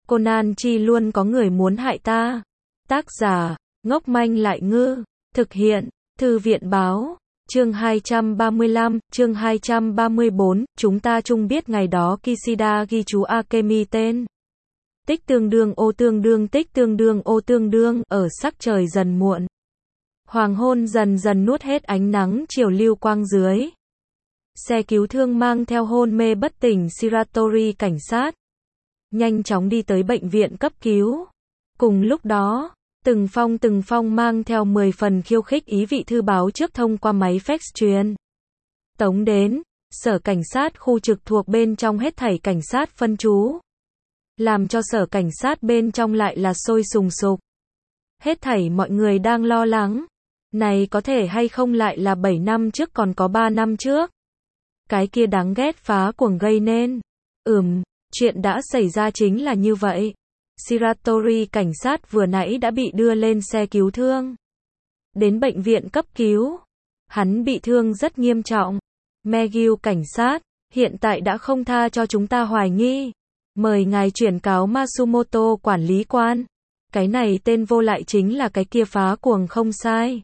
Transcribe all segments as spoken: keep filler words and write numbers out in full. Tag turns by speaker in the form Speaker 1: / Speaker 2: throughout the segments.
Speaker 1: Conan chi luôn có người muốn hại ta. Tác giả, ngốc manh lại ngư. Thực hiện, Thư viện báo. Chương hai trăm ba mươi lăm, chương hai trăm ba mươi bốn, chúng ta chung biết ngày đó Kishida ghi chú Akemi tên. Tích tương đương ô tương đương tích tương đương ô tương đương, ở sắc trời dần muộn. Hoàng hôn dần dần nuốt hết ánh nắng chiều lưu quang dưới. Xe cứu thương mang theo hôn mê bất tỉnh Shiratori cảnh sát. Nhanh chóng đi tới bệnh viện cấp cứu. Cùng lúc đó, từng phong từng phong mang theo mười phần khiêu khích ý vị thư báo trước thông qua máy fax truyền tống đến, sở cảnh sát khu trực thuộc bên trong hết thảy cảnh sát phân trú. Làm cho sở cảnh sát bên trong lại là sôi sùng sục. Hết thảy mọi người đang lo lắng. Này có thể hay không lại là bảy năm trước còn có ba năm trước. Cái kia đáng ghét phá cuồng gây nên. Ừm, chuyện đã xảy ra chính là như vậy. Shiratori cảnh sát vừa nãy đã bị đưa lên xe cứu thương. Đến bệnh viện cấp cứu. Hắn bị thương rất nghiêm trọng. Megyu cảnh sát, hiện tại đã không tha cho chúng ta hoài nghi. Mời ngài chuyển cáo Matsumoto quản lý quan. Cái này tên vô lại chính là cái kia phá cuồng không sai.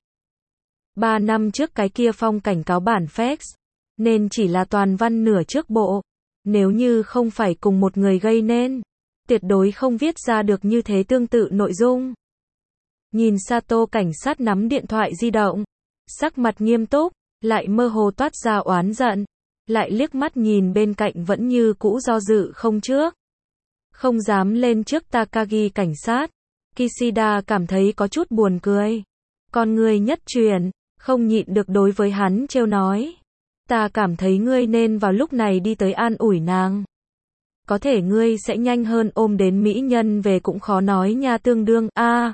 Speaker 1: Ba năm trước cái kia phong cảnh cáo bản fax. Nên chỉ là toàn văn nửa trước bộ. Nếu như không phải cùng một người gây nên, tuyệt đối không viết ra được như thế tương tự nội dung. Nhìn Sato cảnh sát nắm điện thoại di động, sắc mặt nghiêm túc, lại mơ hồ toát ra oán giận, lại liếc mắt nhìn bên cạnh vẫn như cũ do dự không trước. Không dám lên trước Takagi cảnh sát, Kishida cảm thấy có chút buồn cười. Con người nhất truyền, không nhịn được đối với hắn trêu nói. Ta cảm thấy ngươi nên vào lúc này đi tới an ủi nàng. Có thể ngươi sẽ nhanh hơn ôm đến mỹ nhân về cũng khó nói nha tương đương, a à,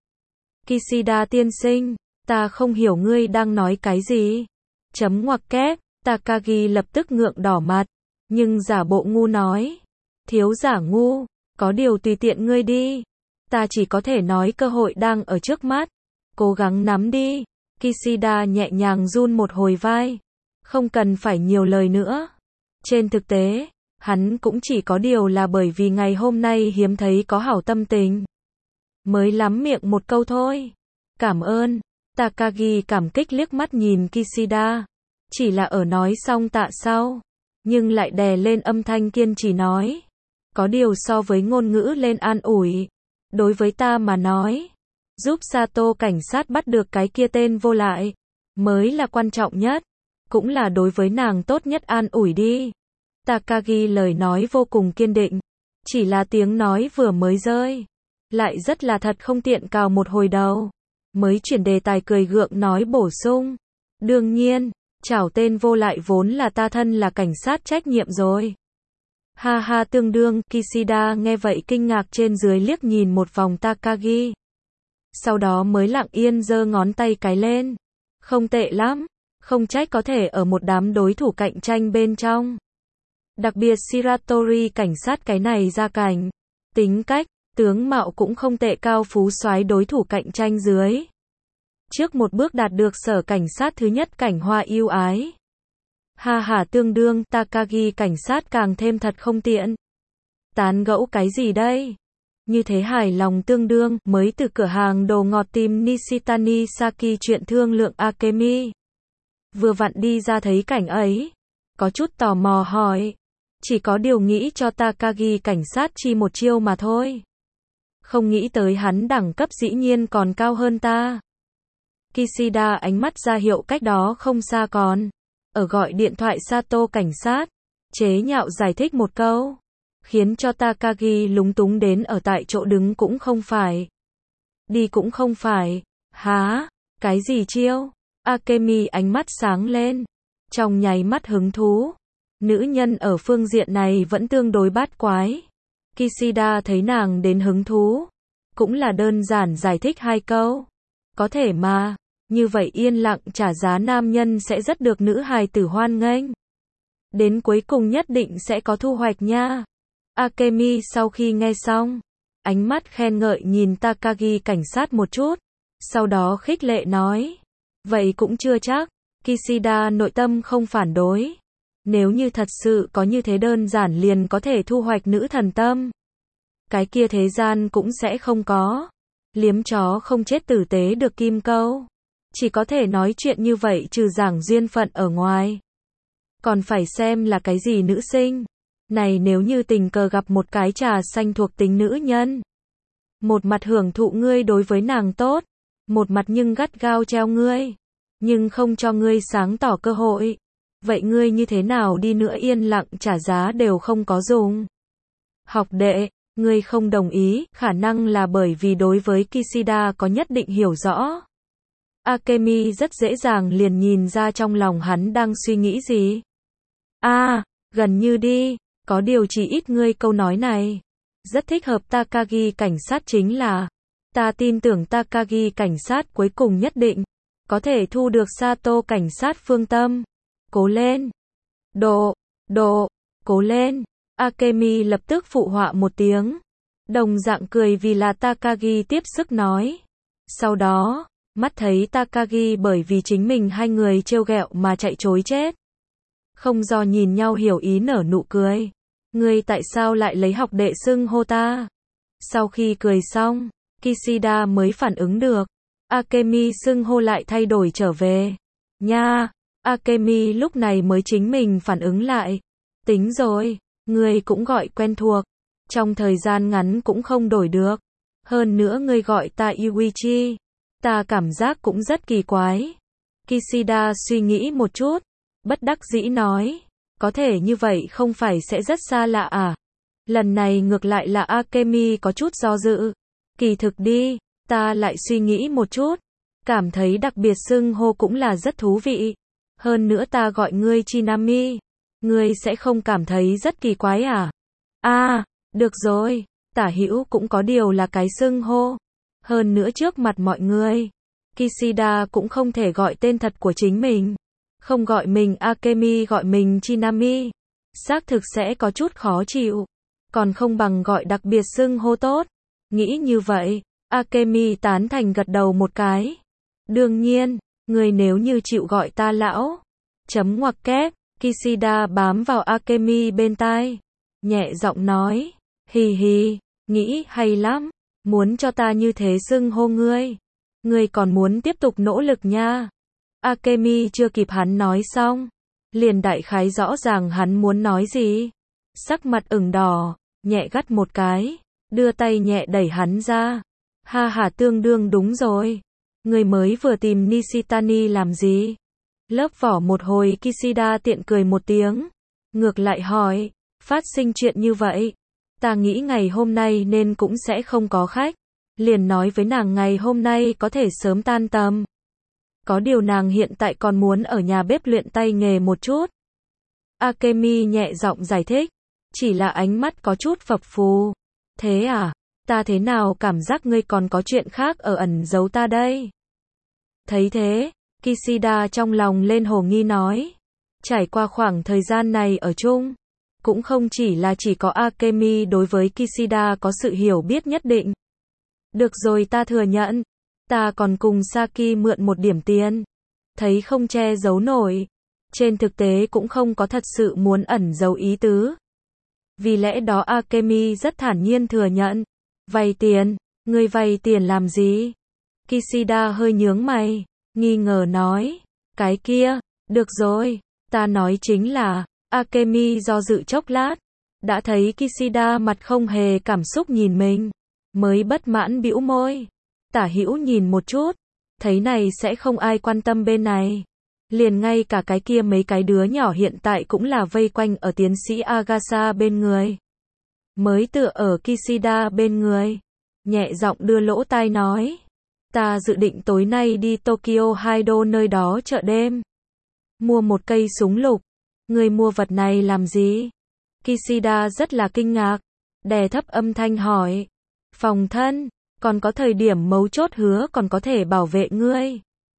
Speaker 1: Kishida tiên sinh, ta không hiểu ngươi đang nói cái gì. Chấm ngoặc kép, Takagi lập tức ngượng đỏ mặt, nhưng giả bộ ngu nói. Thiếu giả ngu, có điều tùy tiện ngươi đi. Ta chỉ có thể nói cơ hội đang ở trước mắt. Cố gắng nắm đi. Kishida nhẹ nhàng run một hồi vai. Không cần phải nhiều lời nữa. Trên thực tế, hắn cũng chỉ có điều là bởi vì ngày hôm nay hiếm thấy có hảo tâm tình. Mới lắm miệng một câu thôi. Cảm ơn. Takagi cảm kích liếc mắt nhìn Kishida. Chỉ là ở nói xong tạ sau. Nhưng lại đè lên âm thanh kiên trì nói. Có điều so với ngôn ngữ lên an ủi. Đối với ta mà nói. Giúp Sato cảnh sát bắt được cái kia tên vô lại. Mới là quan trọng nhất. Cũng là đối với nàng tốt nhất an ủi đi. Takagi lời nói vô cùng kiên định. Chỉ là tiếng nói vừa mới rơi. Lại rất là thật không tiện cào một hồi đầu. Mới chuyển đề tài cười gượng nói bổ sung. Đương nhiên, chảo tên vô lại vốn là ta thân là cảnh sát trách nhiệm rồi. Ha ha tương đương, Kishida nghe vậy kinh ngạc trên dưới liếc nhìn một vòng Takagi. Sau đó mới lặng yên giơ ngón tay cái lên. Không tệ lắm. Không trách có thể ở một đám đối thủ cạnh tranh bên trong. Đặc biệt Shiratori cảnh sát cái này ra cảnh. Tính cách, tướng mạo cũng không tệ cao phú soái đối thủ cạnh tranh dưới. Trước một bước đạt được sở cảnh sát thứ nhất cảnh hoa yêu ái. Ha ha tương đương, Takagi cảnh sát càng thêm thật không tiện. Tán gẫu cái gì đây? Như thế hài lòng tương đương, mới từ cửa hàng đồ ngọt tìm Nishitani Saki chuyện thương lượng Akemi. Vừa vặn đi ra thấy cảnh ấy. Có chút tò mò hỏi. Chỉ có điều nghĩ cho Takagi cảnh sát chi một chiêu mà thôi. Không nghĩ tới hắn đẳng cấp dĩ nhiên còn cao hơn ta. Kishida ánh mắt ra hiệu cách đó không xa còn. Ở gọi điện thoại Sato cảnh sát. Chế nhạo giải thích một câu. Khiến cho Takagi lúng túng đến ở tại chỗ đứng cũng không phải. Đi cũng không phải. Há, cái gì chiêu? Akemi ánh mắt sáng lên. Trong nháy mắt hứng thú. Nữ nhân ở phương diện này vẫn tương đối bát quái. Kishida thấy nàng đến hứng thú. Cũng là đơn giản giải thích hai câu. Có thể mà. Như vậy yên lặng trả giá nam nhân sẽ rất được nữ hài tử hoan nghênh. Đến cuối cùng nhất định sẽ có thu hoạch nha. Akemi sau khi nghe xong. Ánh mắt khen ngợi nhìn Takagi cảnh sát một chút. Sau đó khích lệ nói. Vậy cũng chưa chắc. Kishida nội tâm không phản đối. Nếu như thật sự có như thế đơn giản liền có thể thu hoạch nữ thần tâm. cái kia thế gian cũng sẽ không có. Liếm chó không chết tử tế được kim câu. Chỉ có thể nói chuyện như vậy trừ giảng duyên phận ở ngoài. Còn phải xem là cái gì nữ sinh. Này nếu như tình cờ gặp một cái trà xanh thuộc tính nữ nhân. Một mặt hưởng thụ ngươi đối với nàng tốt. Một mặt nhưng gắt gao treo ngươi. Nhưng không cho ngươi sáng tỏ cơ hội. Vậy ngươi như thế nào đi nữa yên lặng trả giá đều không có dùng. Học đệ, ngươi không đồng ý, khả năng là bởi vì đối với Kishida có nhất định hiểu rõ. Akemi rất dễ dàng liền nhìn ra trong lòng hắn đang suy nghĩ gì. A, à, gần như đi, có điều chỉ ít ngươi câu nói này. Rất thích hợp Takagi cảnh sát chính là, ta tin tưởng Takagi cảnh sát cuối cùng nhất định có thể thu được Sato cảnh sát phương tâm. Cố lên. Độ, độ, cố lên. Akemi lập tức phụ họa một tiếng. Đồng dạng cười vì là Takagi tiếp sức nói. Sau đó, mắt thấy Takagi bởi vì chính mình hai người trêu ghẹo mà chạy trối chết. Không do nhìn nhau hiểu ý nở nụ cười. Ngươi tại sao lại lấy học đệ xưng hô ta? Sau khi cười xong, Kishida mới phản ứng được. Akemi xưng hô lại thay đổi trở về. Nha, Akemi lúc này mới chính mình phản ứng lại. Tính rồi, ngươi cũng gọi quen thuộc. Trong thời gian ngắn cũng không đổi được. Hơn nữa ngươi gọi ta Yuichi. Ta cảm giác cũng rất kỳ quái. Kishida suy nghĩ một chút. Bất đắc dĩ nói. Có thể như vậy không phải sẽ rất xa lạ à? Lần này ngược lại là Akemi có chút do dự. Kỳ thực đi, ta lại suy nghĩ một chút. Cảm thấy đặc biệt xưng hô cũng là rất thú vị. Hơn nữa ta gọi ngươi Chinami. Ngươi sẽ không cảm thấy rất kỳ quái à? À, được rồi, tả hữu cũng có điều là cái xưng hô. Hơn nữa trước mặt mọi người, Kishida cũng không thể gọi tên thật của chính mình. Không gọi mình Akemi gọi mình Chinami. Xác thực sẽ có chút khó chịu. Còn không bằng gọi đặc biệt xưng hô tốt. Nghĩ như vậy, Akemi tán thành gật đầu một cái. Đương nhiên, người nếu như chịu gọi ta lão. Chấm ngoặc kép, Kishida bám vào Akemi bên tai. Nhẹ giọng nói, hì hì, nghĩ hay lắm. Muốn cho ta như thế xưng hô ngươi. Ngươi còn muốn tiếp tục nỗ lực nha. Akemi chưa kịp hắn nói xong. Liền đại khái rõ ràng hắn muốn nói gì. Sắc mặt ửng đỏ, nhẹ gắt một cái. Đưa tay nhẹ đẩy hắn ra. Ha ha tương đương đúng rồi. Người mới vừa tìm Nishitani làm gì? Lớp vỏ một hồi Kishida tiện cười một tiếng. Ngược lại hỏi, phát sinh chuyện như vậy. Ta nghĩ ngày hôm nay nên cũng sẽ không có khách. Liền nói với nàng ngày hôm nay có thể sớm tan tầm. Có điều nàng hiện tại còn muốn ở nhà bếp luyện tay nghề một chút. Akemi nhẹ giọng giải thích. Chỉ là ánh mắt có chút phập phù. Thế à? Ta thế nào cảm giác ngươi còn có chuyện khác ở ẩn giấu ta đây? Thấy thế, Kishida trong lòng lên hồ nghi nói. Trải qua khoảng thời gian này ở chung, cũng không chỉ là chỉ có Akemi đối với Kishida có sự hiểu biết nhất định. Được rồi ta thừa nhận. Ta còn cùng Saki mượn một điểm tiền. Thấy không che giấu nổi. Trên thực tế cũng không có thật sự muốn ẩn giấu ý tứ. Vì lẽ đó Akemi rất thản nhiên thừa nhận. Vay tiền, ngươi vay tiền làm gì? Kishida hơi nhướng mày, nghi ngờ nói. Cái kia, được rồi, ta nói chính là, Akemi do dự chốc lát. Đã thấy Kishida mặt không hề cảm xúc nhìn mình. Mới bất mãn bĩu môi. Tả hữu nhìn một chút. Thấy này sẽ không ai quan tâm bên này. Liền ngay cả cái kia mấy cái đứa nhỏ hiện tại cũng là vây quanh ở tiến sĩ Agasa bên người. Mới tựa ở Kishida bên người. Nhẹ giọng đưa lỗ tai nói. Ta dự định tối nay đi Tokyo Haido nơi đó chợ đêm. Mua một cây súng lục. Người mua vật này làm gì? Kishida rất là kinh ngạc. Đè thấp âm thanh hỏi. Phòng thân. Còn có thời điểm mấu chốt hứa còn có thể bảo vệ ngươi.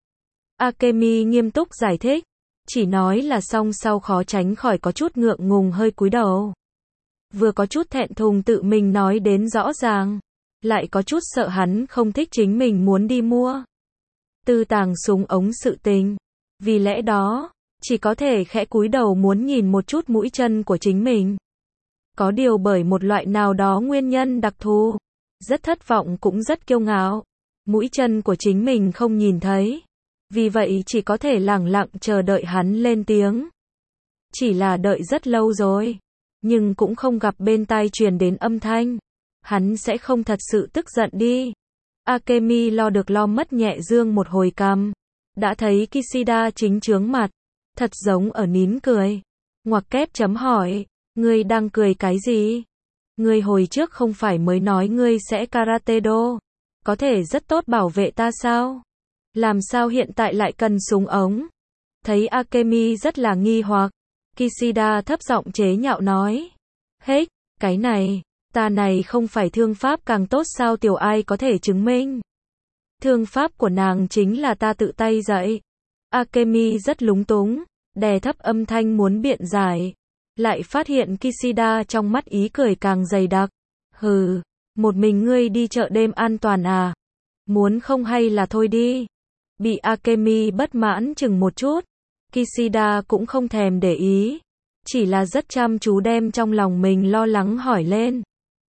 Speaker 1: Akemi nghiêm túc giải thích. Chỉ nói là xong sau khó tránh khỏi có chút ngượng ngùng hơi cúi đầu. Vừa có chút thẹn thùng tự mình nói đến rõ ràng. Lại có chút sợ hắn không thích chính mình muốn đi mua. Tư tàng súng ống sự tình. Vì lẽ đó, chỉ có thể khẽ cúi đầu muốn nhìn một chút mũi chân của chính mình. Có điều bởi một loại nào đó nguyên nhân đặc thù, rất thất vọng cũng rất kiêu ngạo. Mũi chân của chính mình không nhìn thấy. Vì vậy chỉ có thể lẳng lặng chờ đợi hắn lên tiếng. Chỉ là đợi rất lâu rồi. Nhưng cũng không gặp bên tai truyền đến âm thanh. Hắn sẽ không thật sự tức giận đi. Akemi lo được lo mất nhẹ dương một hồi cằm. Đã thấy Kishida chính chướng mặt. Thật giống ở nín cười. Ngoặc kép chấm hỏi. Ngươi đang cười cái gì? Ngươi hồi trước không phải mới nói ngươi sẽ karate do. Có thể rất tốt bảo vệ ta sao? Làm sao hiện tại lại cần súng ống? Thấy Akemi rất là nghi hoặc. Kishida thấp giọng chế nhạo nói. Hết, cái này, ta này không phải thương pháp càng tốt sao tiểu ai có thể chứng minh. Thương pháp của nàng chính là ta tự tay dạy. Akemi rất lúng túng, đè thấp âm thanh muốn biện giải. Lại phát hiện Kishida trong mắt ý cười càng dày đặc. Hừ, một mình ngươi đi chợ đêm an toàn à? Muốn không hay là thôi đi. Bị Akemi bất mãn chừng một chút. Kishida cũng không thèm để ý. Chỉ là rất chăm chú đem trong lòng mình lo lắng hỏi lên.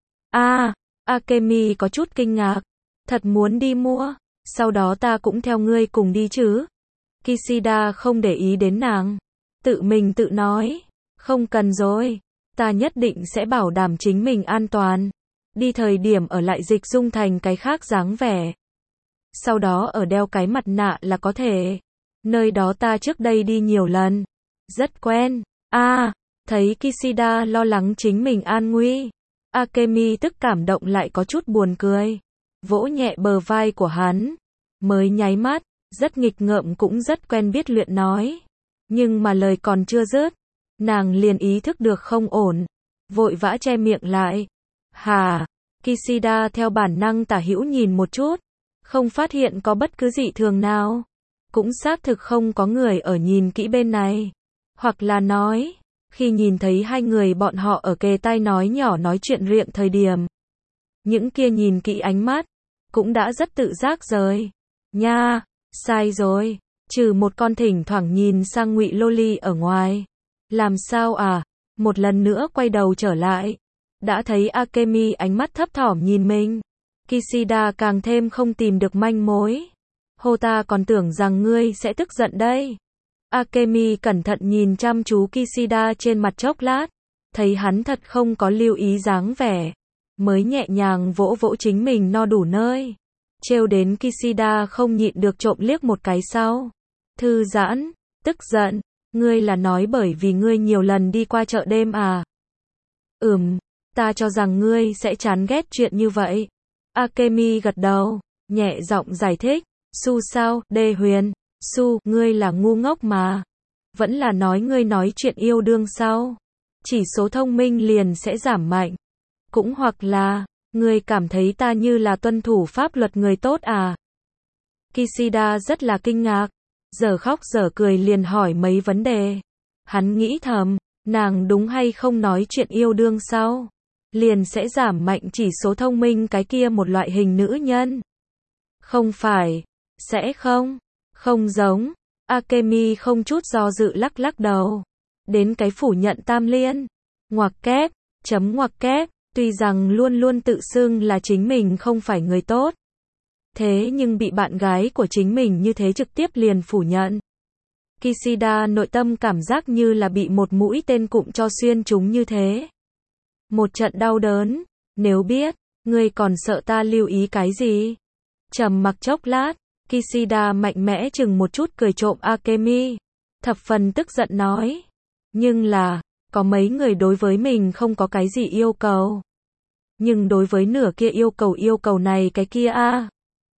Speaker 1: À, Akemi có chút kinh ngạc. Thật muốn đi mua, sau đó ta cũng theo ngươi cùng đi chứ? Kishida không để ý đến nàng. Tự mình tự nói. Không cần rồi. Ta nhất định sẽ bảo đảm chính mình an toàn. Đi thời điểm ở lại dịch dung thành cái khác dáng vẻ. Sau đó ở đeo cái mặt nạ là có thể. Nơi đó ta trước đây đi nhiều lần. Rất quen. À, thấy Kishida lo lắng chính mình an nguy. Akemi tức cảm động lại có chút buồn cười. Vỗ nhẹ bờ vai của hắn. Mới nháy mắt, rất nghịch ngợm cũng rất quen biết luyện nói. Nhưng mà lời còn chưa dứt. Nàng liền ý thức được không ổn. Vội vã che miệng lại. Hà, Kishida theo bản năng tả hữu nhìn một chút. Không phát hiện có bất cứ dị thường nào. Cũng xác thực không có người ở nhìn kỹ bên này. Hoặc là nói, khi nhìn thấy hai người bọn họ ở kề tai nói nhỏ nói chuyện riệng thời điểm. Những kia nhìn kỹ ánh mắt, cũng đã rất tự giác rồi. Nha, sai rồi, trừ một con thỉnh thoảng nhìn sang Ngụy Loli ở ngoài. Làm sao à? Một lần nữa quay đầu trở lại. Đã thấy Akemi ánh mắt thấp thỏm nhìn mình. Kishida càng thêm không tìm được manh mối. Hô ta còn tưởng rằng ngươi sẽ tức giận đây. Akemi cẩn thận nhìn chăm chú Kishida trên mặt chốc lát. Thấy hắn thật không có lưu ý dáng vẻ. Mới nhẹ nhàng vỗ vỗ chính mình no đủ nơi. Trêu đến Kishida không nhịn được trộm liếc một cái sau. Thư giãn, tức giận. Ngươi là nói bởi vì ngươi nhiều lần đi qua chợ đêm à? Ừm, ta cho rằng ngươi sẽ chán ghét chuyện như vậy. Akemi gật đầu, nhẹ giọng giải thích. Su sao, Đê Huyền? Su, ngươi là ngu ngốc mà. Vẫn là nói ngươi nói chuyện yêu đương sao? Chỉ số thông minh liền sẽ giảm mạnh. Cũng hoặc là, ngươi cảm thấy ta như là tuân thủ pháp luật người tốt à? Kishida rất là kinh ngạc. Giờ khóc giờ cười liền hỏi mấy vấn đề. Hắn nghĩ thầm, nàng đúng hay không nói chuyện yêu đương sao? Liền sẽ giảm mạnh chỉ số thông minh cái kia một loại hình nữ nhân. Không phải, sẽ không, không giống. Akemi không chút do dự lắc lắc đầu. Đến cái phủ nhận tam liên. Ngoặc kép, chấm ngoặc kép, tuy rằng luôn luôn tự xưng là chính mình không phải người tốt. Thế nhưng bị bạn gái của chính mình như thế trực tiếp liền phủ nhận. Kishida nội tâm cảm giác như là bị một mũi tên cụm cho xuyên trúng như thế. Một trận đau đớn. Nếu biết, ngươi còn sợ ta lưu ý cái gì? Trầm mặc chốc lát, Kishida mạnh mẽ chừng một chút cười trộm Akemi. Thập phần tức giận nói. Nhưng là, có mấy người đối với mình không có cái gì yêu cầu. Nhưng đối với nửa kia yêu cầu yêu cầu này cái kia a à.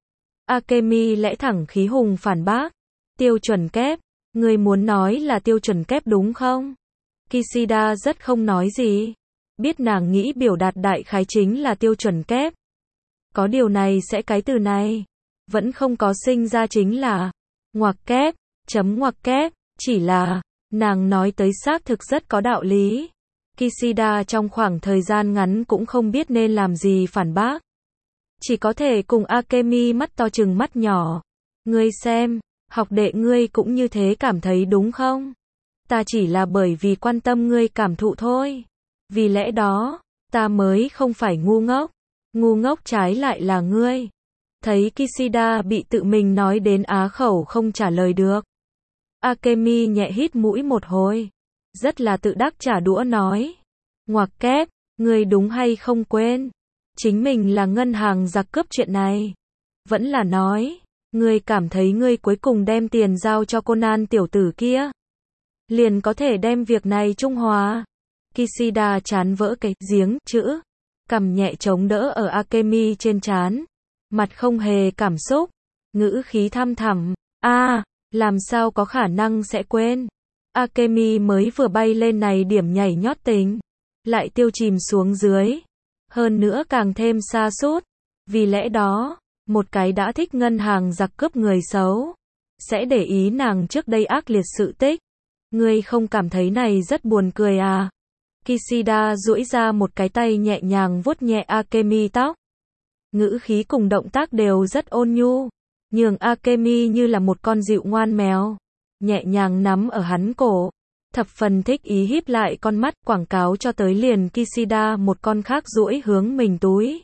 Speaker 1: Akemi lẽ thẳng khí hùng phản bác. Tiêu chuẩn kép. Ngươi muốn nói là tiêu chuẩn kép đúng không? Kishida rất không nói gì. Biết nàng nghĩ biểu đạt đại khái chính là tiêu chuẩn kép. Có điều này sẽ cái từ này. Vẫn không có sinh ra chính là ngoặc kép, chấm ngoặc kép, chỉ là nàng nói tới xác thực rất có đạo lý. Kishida trong khoảng thời gian ngắn cũng không biết nên làm gì phản bác. Chỉ có thể cùng Akemi mắt to chừng mắt nhỏ. Ngươi xem, học đệ ngươi cũng như thế cảm thấy đúng không? Ta chỉ là bởi vì quan tâm ngươi cảm thụ thôi. Vì lẽ đó, ta mới không phải ngu ngốc. Ngu ngốc trái lại là ngươi. Thấy Kishida bị tự mình nói đến á khẩu không trả lời được. Akemi nhẹ hít mũi một hồi. Rất là tự đắc trả đũa nói. Ngoặc kép, ngươi đúng hay không quên. Chính mình là ngân hàng giặc cướp chuyện này. Vẫn là nói, ngươi cảm thấy ngươi cuối cùng đem tiền giao cho Conan tiểu tử kia. Liền có thể đem việc này trung hòa. Kishida chán vỡ cái giếng chữ. Cằm nhẹ chống đỡ ở Akemi trên trán. Mặt không hề cảm xúc. Ngữ khí thăm thẳm. a à, làm sao có khả năng sẽ quên. Akemi mới vừa bay lên này điểm nhảy nhót tình. Lại tiêu chìm xuống dưới. Hơn nữa càng thêm xa sút. Vì lẽ đó, một cái đã thích ngân hàng giặc cướp người xấu. Sẽ để ý nàng trước đây ác liệt sự tích. Ngươi không cảm thấy này rất buồn cười à? Kishida duỗi ra một cái tay nhẹ nhàng vuốt nhẹ Akemi tóc. Ngữ khí cùng động tác đều rất ôn nhu. Nhường Akemi như là một con dịu ngoan mèo. Nhẹ nhàng nắm ở hắn cổ. Thập phần thích ý híp lại con mắt quảng cáo cho tới liền Kishida một con khác duỗi hướng mình túi.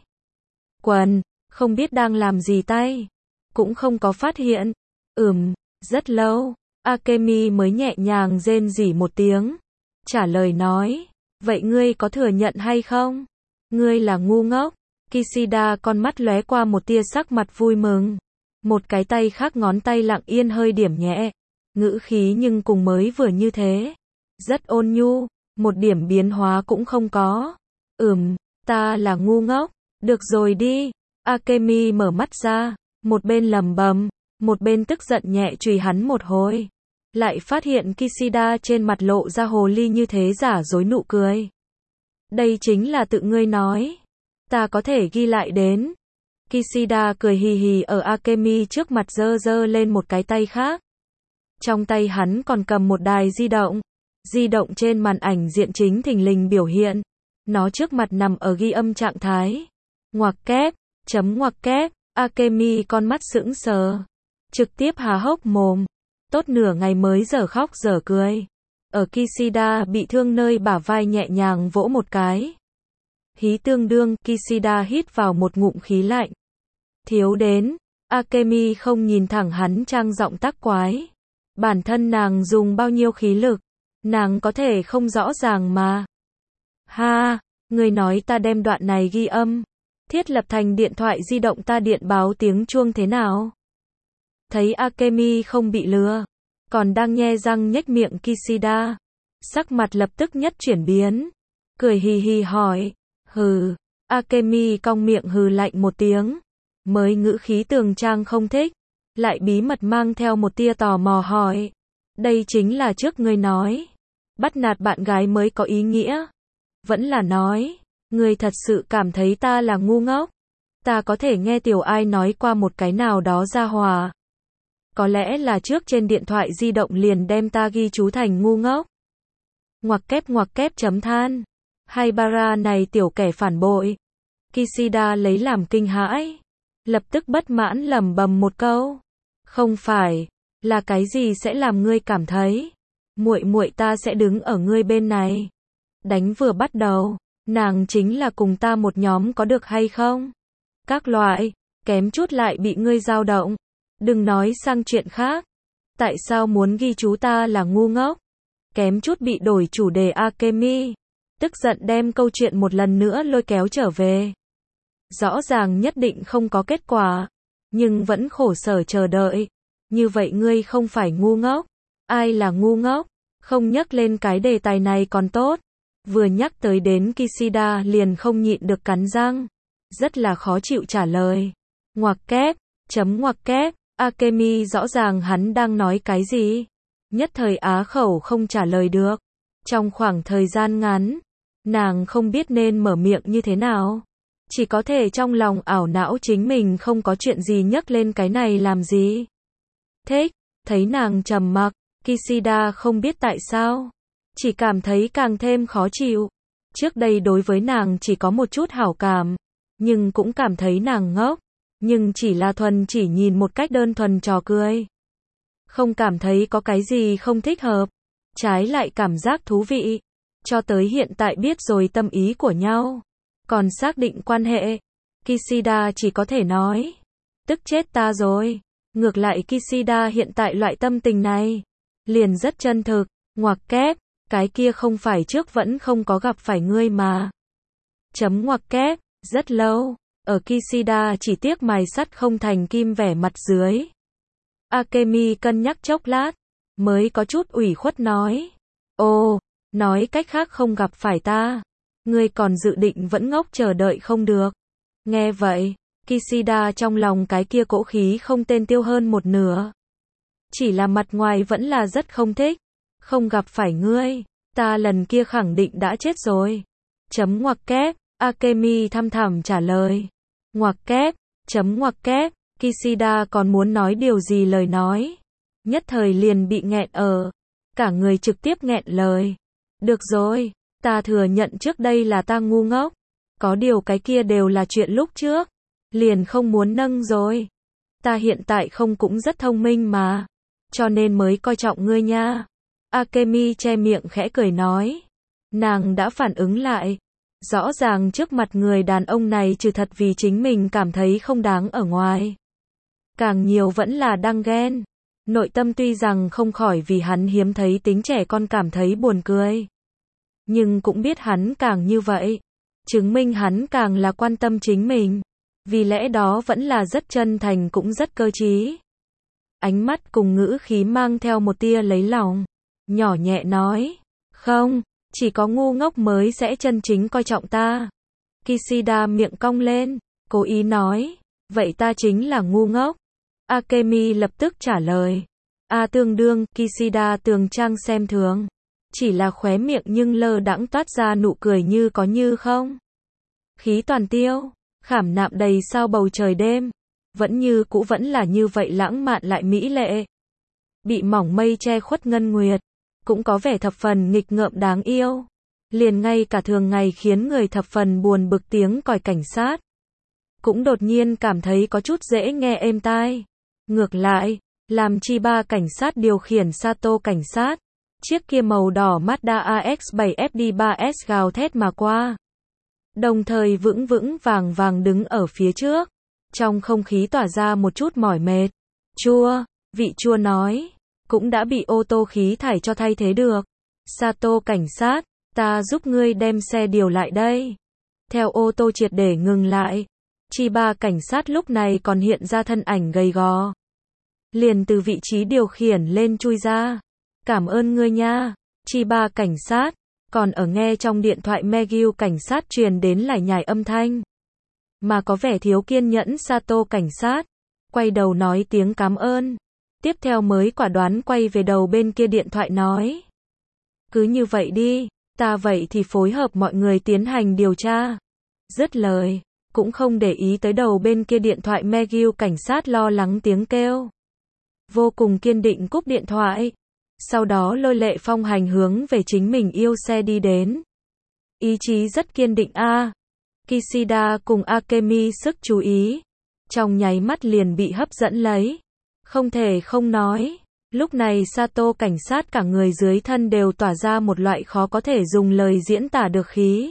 Speaker 1: Quần, không biết đang làm gì tay. Cũng không có phát hiện. Ừm, rất lâu. Akemi mới nhẹ nhàng rên rỉ một tiếng. Trả lời nói. Vậy ngươi có thừa nhận hay không? Ngươi là ngu ngốc. Kishida con mắt lóe qua một tia sắc mặt vui mừng. Một cái tay khác ngón tay lặng yên hơi điểm nhẹ. Ngữ khí nhưng cùng mới vừa như thế. Rất ôn nhu. Một điểm biến hóa cũng không có. Ừm, ta là ngu ngốc. Được rồi đi. Akemi mở mắt ra. Một bên lầm bầm. Một bên tức giận nhẹ chùy hắn một hồi. Lại phát hiện Kishida trên mặt lộ ra hồ ly như thế giả dối nụ cười. Đây chính là tự ngươi nói. Ta có thể ghi lại đến. Kishida cười hì hì ở Akemi trước mặt giơ giơ lên một cái tay khác. Trong tay hắn còn cầm một đài di động. Di động trên màn ảnh diện chính thình lình biểu hiện. Nó trước mặt nằm ở ghi âm trạng thái. Ngoặc kép, chấm ngoặc kép, Akemi con mắt sững sờ. Trực tiếp há hốc mồm. Tốt nửa ngày mới dở khóc dở cười. Ở Kishida bị thương nơi bả vai nhẹ nhàng vỗ một cái. Hí tương đương, Kishida hít vào một ngụm khí lạnh. Thiếu đến, Akemi không nhìn thẳng hắn trang giọng tác quái. Bản thân nàng dùng bao nhiêu khí lực, nàng có thể không rõ ràng mà. Ha, người nói ta đem đoạn này ghi âm, thiết lập thành điện thoại di động ta điện báo tiếng chuông thế nào? Thấy Akemi không bị lừa, còn đang nhe răng nhếch miệng Kishida, sắc mặt lập tức nhất chuyển biến, cười hì hì hỏi, hừ, Akemi cong miệng hừ lạnh một tiếng, mới ngữ khí tường trang không thích, lại bí mật mang theo một tia tò mò hỏi, đây chính là trước ngươi nói, bắt nạt bạn gái mới có ý nghĩa, vẫn là nói, ngươi thật sự cảm thấy ta là ngu ngốc, ta có thể nghe tiểu ai nói qua một cái nào đó ra hòa. Có lẽ là trước trên điện thoại di động liền đem ta ghi chú thành ngu ngốc. Ngoặc kép ngoặc kép chấm than. Hay bara này tiểu kẻ phản bội. Kishida lấy làm kinh hãi. Lập tức bất mãn lẩm bẩm một câu. Không phải, là cái gì sẽ làm ngươi cảm thấy. Muội muội ta sẽ đứng ở ngươi bên này. Đánh vừa bắt đầu, nàng chính là cùng ta một nhóm có được hay không? Các loại, kém chút lại bị ngươi dao động. Đừng nói sang chuyện khác. Tại sao muốn ghi chú ta là ngu ngốc? Kém chút bị đổi chủ đề Akemi. Tức giận đem câu chuyện một lần nữa lôi kéo trở về. Rõ ràng nhất định không có kết quả. Nhưng vẫn khổ sở chờ đợi. Như vậy ngươi không phải ngu ngốc. Ai là ngu ngốc? Không nhắc lên cái đề tài này còn tốt. Vừa nhắc tới đến Kishida liền không nhịn được cắn răng. Rất là khó chịu trả lời. Ngoặc kép, chấm ngoặc kép. Akemi rõ ràng hắn đang nói cái gì. Nhất thời á khẩu không trả lời được. Trong khoảng thời gian ngắn, nàng không biết nên mở miệng như thế nào. Chỉ có thể trong lòng ảo não chính mình không có chuyện gì nhắc lên cái này làm gì. Thích, thấy nàng trầm mặc, Kishida không biết tại sao. Chỉ cảm thấy càng thêm khó chịu. Trước đây đối với nàng chỉ có một chút hảo cảm. Nhưng cũng cảm thấy nàng ngốc. Nhưng chỉ là thuần chỉ nhìn một cách đơn thuần trò cười. Không cảm thấy có cái gì không thích hợp. Trái lại cảm giác thú vị. Cho tới hiện tại biết rồi tâm ý của nhau. Còn xác định quan hệ, Kishida chỉ có thể nói. Tức chết ta rồi. Ngược lại Kishida hiện tại loại tâm tình này, liền rất chân thực, ngoặc kép, cái kia không phải trước vẫn không có gặp phải ngươi mà. Chấm ngoặc kép, rất lâu, ở Kishida chỉ tiếc mài sắt không thành kim vẻ mặt dưới. Akemi cân nhắc chốc lát, mới có chút ủy khuất nói. Ồ, nói cách khác không gặp phải ta. Ngươi còn dự định vẫn ngốc chờ đợi không được. Nghe vậy, Kishida trong lòng cái kia cỗ khí không tên tiêu hơn một nửa. Chỉ là mặt ngoài vẫn là rất không thích. Không gặp phải ngươi, ta lần kia khẳng định đã chết rồi. Chấm ngoặc kép, Akemi thăm thẳm trả lời. Ngoặc kép, chấm ngoặc kép, Kishida còn muốn nói điều gì lời nói. Nhất thời liền bị nghẹn ở. Cả người trực tiếp nghẹn lời. Được rồi, ta thừa nhận trước đây là ta ngu ngốc. Có điều cái kia đều là chuyện lúc trước. Liền không muốn nâng rồi. Ta hiện tại không cũng rất thông minh mà. Cho nên mới coi trọng ngươi nha. Akemi che miệng khẽ cười nói. Nàng đã phản ứng lại. Rõ ràng trước mặt người đàn ông này trừ thật vì chính mình cảm thấy không đáng ở ngoài. Càng nhiều vẫn là đang ghen. Nội tâm tuy rằng không khỏi vì hắn hiếm thấy tính trẻ con cảm thấy buồn cười. Nhưng cũng biết hắn càng như vậy. Chứng minh hắn càng là quan tâm chính mình. Vì lẽ đó vẫn là rất chân thành cũng rất cơ trí. Ánh mắt cùng ngữ khí mang theo một tia lấy lòng. Nhỏ nhẹ nói. Không, chỉ có ngu ngốc mới sẽ chân chính coi trọng ta. Kishida miệng cong lên, cố ý nói. Vậy ta chính là ngu ngốc. Akemi lập tức trả lời. A tương đương, Kishida tường trang xem thường. Chỉ là khóe miệng nhưng lơ đãng toát ra nụ cười như có như không. Khí toàn tiêu, khảm nạm đầy sao bầu trời đêm. Vẫn như cũ vẫn là như vậy lãng mạn lại mỹ lệ. Bị mỏng mây che khuất ngân nguyệt. Cũng có vẻ thập phần nghịch ngợm đáng yêu. Liền ngay cả thường ngày khiến người thập phần buồn bực tiếng còi cảnh sát. Cũng đột nhiên cảm thấy có chút dễ nghe êm tai. Ngược lại, làm Chiba cảnh sát điều khiển Sato cảnh sát. Chiếc kia màu đỏ Mazda A X bảy F D ba S gào thét mà qua. Đồng thời vững vững vàng vàng đứng ở phía trước. Trong không khí tỏa ra một chút mỏi mệt. Chua, vị chua nói. Cũng đã bị ô tô khí thải cho thay thế được. Sato cảnh sát, ta giúp ngươi đem xe điều lại đây. Theo ô tô triệt để ngừng lại. Chiba cảnh sát lúc này còn hiện ra thân ảnh gầy gò. Liền từ vị trí điều khiển lên chui ra. Cảm ơn ngươi nha. Chiba cảnh sát, còn ở nghe trong điện thoại Megyu cảnh sát truyền đến lải nhải âm thanh. Mà có vẻ thiếu kiên nhẫn Sato cảnh sát. Quay đầu nói tiếng cảm ơn. Tiếp theo mới quả đoán quay về đầu bên kia điện thoại nói. Cứ như vậy đi, ta vậy thì phối hợp mọi người tiến hành điều tra. Dứt lời, cũng không để ý tới đầu bên kia điện thoại Megyu cảnh sát lo lắng tiếng kêu. Vô cùng kiên định cúp điện thoại. Sau đó lôi Lệ Phong hành hướng về chính mình yêu xe đi đến. Ý chí rất kiên định a. À. Kishida cùng Akemi sức chú ý. Trong nháy mắt liền bị hấp dẫn lấy. Không thể không nói. Lúc này Sato cảnh sát cả người dưới thân đều tỏa ra một loại khó có thể dùng lời diễn tả được khí.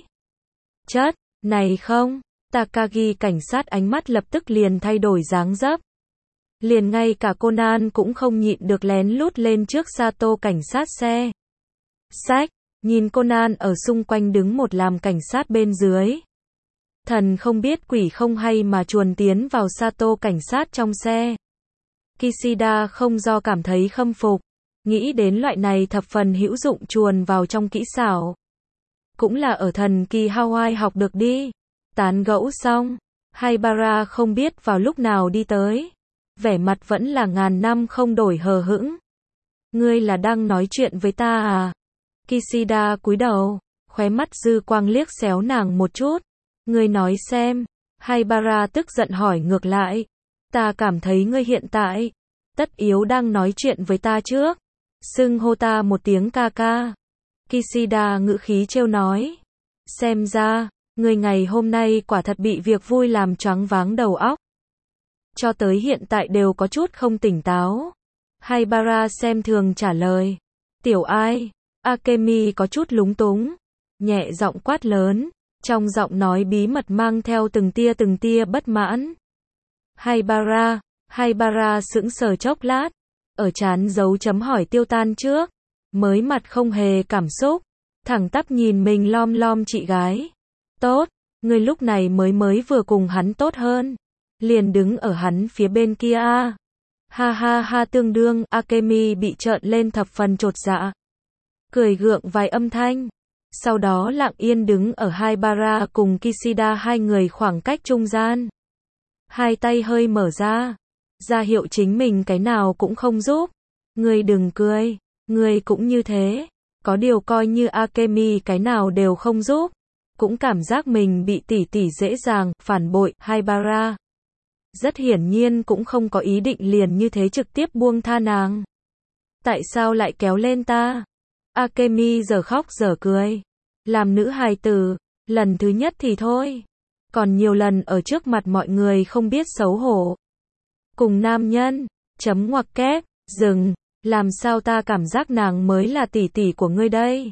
Speaker 1: Chất, này không. Takagi cảnh sát ánh mắt lập tức liền thay đổi dáng dấp. Liền ngay cả Conan cũng không nhịn được lén lút lên trước Sato cảnh sát xe. Sách, nhìn Conan ở xung quanh đứng một làm cảnh sát bên dưới. Thần không biết quỷ không hay mà chuồn tiến vào Sato cảnh sát trong xe. Kishida không do cảm thấy khâm phục. Nghĩ đến loại này thập phần hữu dụng chuồn vào trong kỹ xảo. Cũng là ở thần kỳ Hawaii học được đi. Tán gẫu xong, Haibara không biết vào lúc nào đi tới. Vẻ mặt vẫn là ngàn năm không đổi hờ hững. Ngươi là đang nói chuyện với ta à? Kishida cúi đầu, khóe mắt dư quang liếc xéo nàng một chút. Ngươi nói xem. Haibara tức giận hỏi ngược lại. Ta cảm thấy ngươi hiện tại, tất yếu đang nói chuyện với ta trước. Xưng hô ta một tiếng ca ca. Kishida ngữ khí trêu nói. Xem ra, ngươi ngày hôm nay quả thật bị việc vui làm choáng váng đầu óc. Cho tới hiện tại đều có chút không tỉnh táo. Haibara xem thường trả lời. Tiểu ai? Akemi có chút lúng túng. nhẹ giọng quát lớn, trong giọng nói bí mật mang theo từng tia từng tia bất mãn. Haibara, Haibara sững sờ chốc lát, ở trán dấu chấm hỏi tiêu tan trước, mới mặt không hề cảm xúc, thẳng tắp nhìn mình lom lom chị gái. Tốt, người lúc này mới mới vừa cùng hắn tốt hơn, liền đứng ở hắn phía bên kia a. Ha ha ha tương đương, Akemi bị trợn lên thập phần chột dạ. Cười gượng vài âm thanh, sau đó lặng yên đứng ở Haibara cùng Kishida hai người khoảng cách trung gian. Hai tay hơi mở ra, ra hiệu chính mình cái nào cũng không giúp. Ngươi đừng cười, ngươi cũng như thế. Có điều coi như Akemi cái nào đều không giúp, cũng cảm giác mình bị tỷ tỷ dễ dàng phản bội. Haibara rất hiển nhiên cũng không có ý định liền như thế trực tiếp buông tha nàng. Tại sao lại kéo lên ta? Akemi giờ khóc giờ cười. Làm nữ hài tử, lần thứ nhất thì thôi, còn nhiều lần ở trước mặt mọi người không biết xấu hổ. Cùng nam nhân, chấm ngoặc kép, dừng, làm sao ta cảm giác nàng mới là tỷ tỷ của ngươi đây?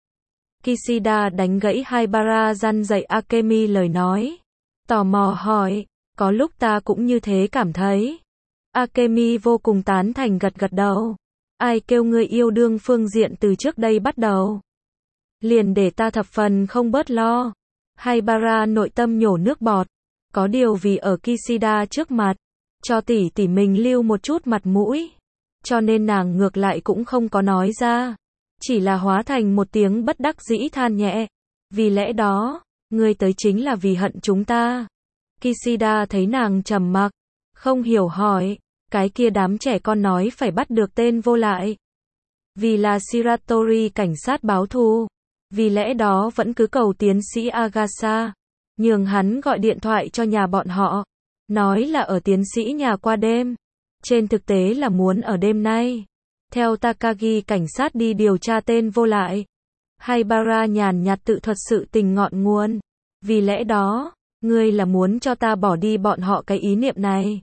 Speaker 1: Kishida đánh gãy Haibara răn dạy Akemi lời nói. Tò mò hỏi, có lúc ta cũng như thế cảm thấy. Akemi vô cùng tán thành gật gật đầu. Ai kêu ngươi yêu đương phương diện từ trước đây bắt đầu? Liền để ta thập phần không bớt lo. Haibara nội tâm nhổ nước bọt. Có điều vì ở Kishida trước mặt, cho tỷ tỷ mình lưu một chút mặt mũi, cho nên nàng ngược lại cũng không có nói ra, chỉ là hóa thành một tiếng bất đắc dĩ than nhẹ. Vì lẽ đó, ngươi tới chính là vì hận chúng ta. Kishida thấy nàng trầm mặc, không hiểu hỏi, cái kia đám trẻ con nói phải bắt được tên vô lại. Vì là Shiratori cảnh sát báo thù. Vì lẽ đó vẫn cứ cầu tiến sĩ Agasa, nhường hắn gọi điện thoại cho nhà bọn họ, nói là ở tiến sĩ nhà qua đêm. Trên thực tế là muốn ở đêm nay, theo Takagi cảnh sát đi điều tra tên vô lại. Haibara nhàn nhạt tự thuật sự tình ngọn nguồn. Vì lẽ đó, ngươi là muốn cho ta bỏ đi bọn họ cái ý niệm này,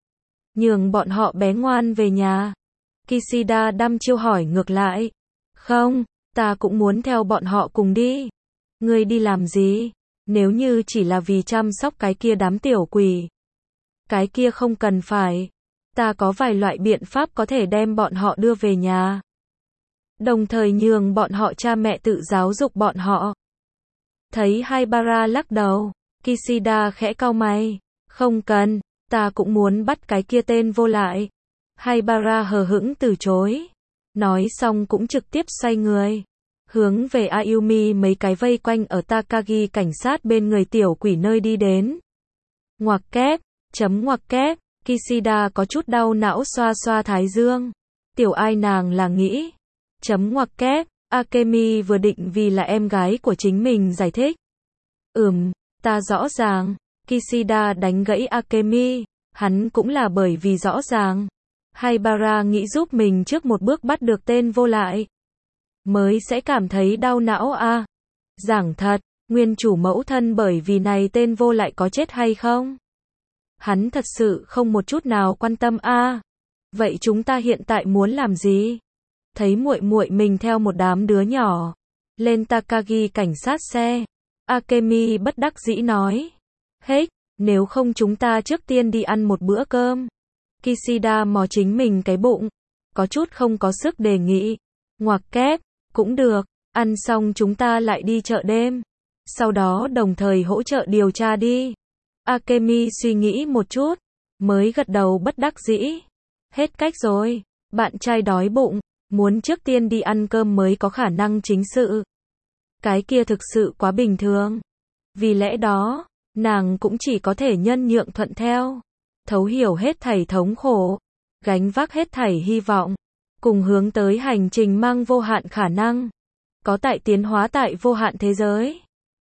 Speaker 1: nhường bọn họ bé ngoan về nhà. Kishida đăm chiêu hỏi ngược lại. Không, ta cũng muốn theo bọn họ cùng đi. Ngươi đi làm gì? Nếu như chỉ là vì chăm sóc cái kia đám tiểu quỷ, cái kia không cần phải. Ta có vài loại biện pháp có thể đem bọn họ đưa về nhà, đồng thời nhường bọn họ cha mẹ tự giáo dục bọn họ. Thấy Haibara lắc đầu, Kishida khẽ cau mày. Không cần, ta cũng muốn bắt cái kia tên vô lại. Haibara hờ hững từ chối. Nói xong cũng trực tiếp xoay người, hướng về Ayumi mấy cái vây quanh ở Takagi cảnh sát bên người tiểu quỷ nơi đi đến. Ngoặc kép, chấm ngoặc kép, Kishida có chút đau não xoa xoa thái dương. Tiểu ai nàng là nghĩ. Chấm ngoặc kép, Akemi vừa định vì là em gái của chính mình giải thích. Ừm, ta rõ ràng. Kishida đánh gãy Akemi, hắn cũng là bởi vì rõ ràng. Haibara nghĩ giúp mình trước một bước bắt được tên vô lại, mới sẽ cảm thấy đau não a. À, giảng thật, nguyên chủ mẫu thân bởi vì này tên vô lại có chết hay không, hắn thật sự không một chút nào quan tâm a. À, vậy chúng ta hiện tại muốn làm gì? Thấy muội muội mình theo một đám đứa nhỏ lên Takagi cảnh sát xe, Akemi bất đắc dĩ nói. Hết, nếu không chúng ta trước tiên đi ăn một bữa cơm. Kishida mò chính mình cái bụng, có chút không có sức đề nghị. Ngoặc kép, cũng được, ăn xong chúng ta lại đi chợ đêm, sau đó đồng thời hỗ trợ điều tra đi. Akemi suy nghĩ một chút, mới gật đầu bất đắc dĩ. Hết cách rồi, bạn trai đói bụng, muốn trước tiên đi ăn cơm mới có khả năng chính sự. Cái kia thực sự quá bình thường. Vì lẽ đó, nàng cũng chỉ có thể nhân nhượng thuận theo. Thấu hiểu hết thảy thống khổ, gánh vác hết thảy hy vọng, cùng hướng tới hành trình mang vô hạn khả năng, có tại tiến hóa tại vô hạn thế giới.